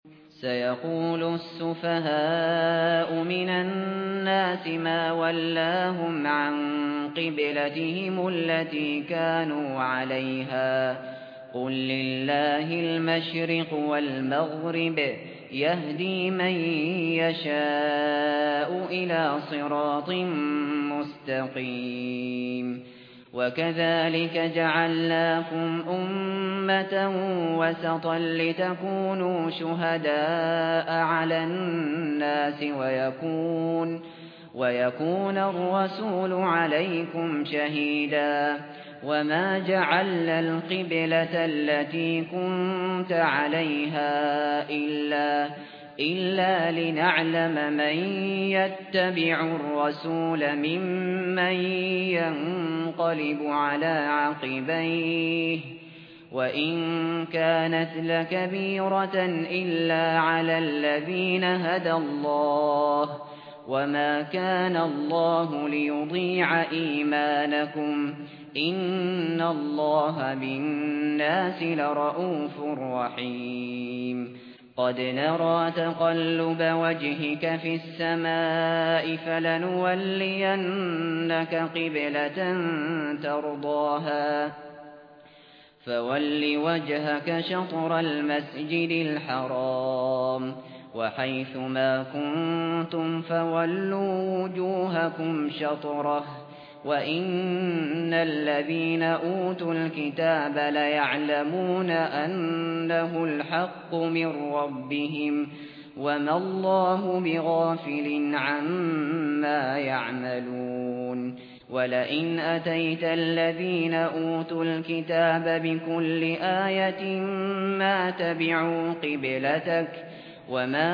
سيقول السفهاء من الناس ما ولاهم عن قبلتهم التي كانوا عليها قل لله المشرق والمغرب يهدي من يشاء إلى صراط مستقيم وكذلك جعلناكم أمة وسطا لتكونوا شهداء على الناس ويكون الرسول عليكم شهيدا وما جعلنا القبلة التي كنت عليها إلا لنعلم من يتبع الرسول ممن ينقلب على عقبيه وإن كانت لكبيرة إلا على الذين هدى الله وما كان الله ليضيع إيمانكم إن الله بالناس لرءوف رحيم قد نرى تقلب وجهك في السماء فلنولينك قبلة ترضاها فول وجهك شطر المسجد الحرام وحيث ما كنتم فولوا وجوهكم شطره وإن الذين أوتوا الكتاب ليعلمون أنه الحق من ربهم وما الله بغافل عما يعملون ولئن أتيت الذين أوتوا الكتاب بكل آية ما تبعوا قبلتك وما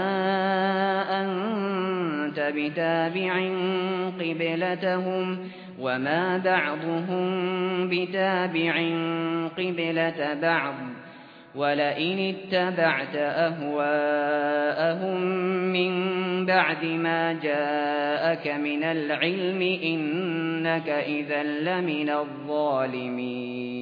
أنت بتابع قبلتهم وما بعضهم بتابع قبلة بعض ولئن اتبعت أهواءهم من بعد ما جاءك من العلم إنك إذا لمن الظالمين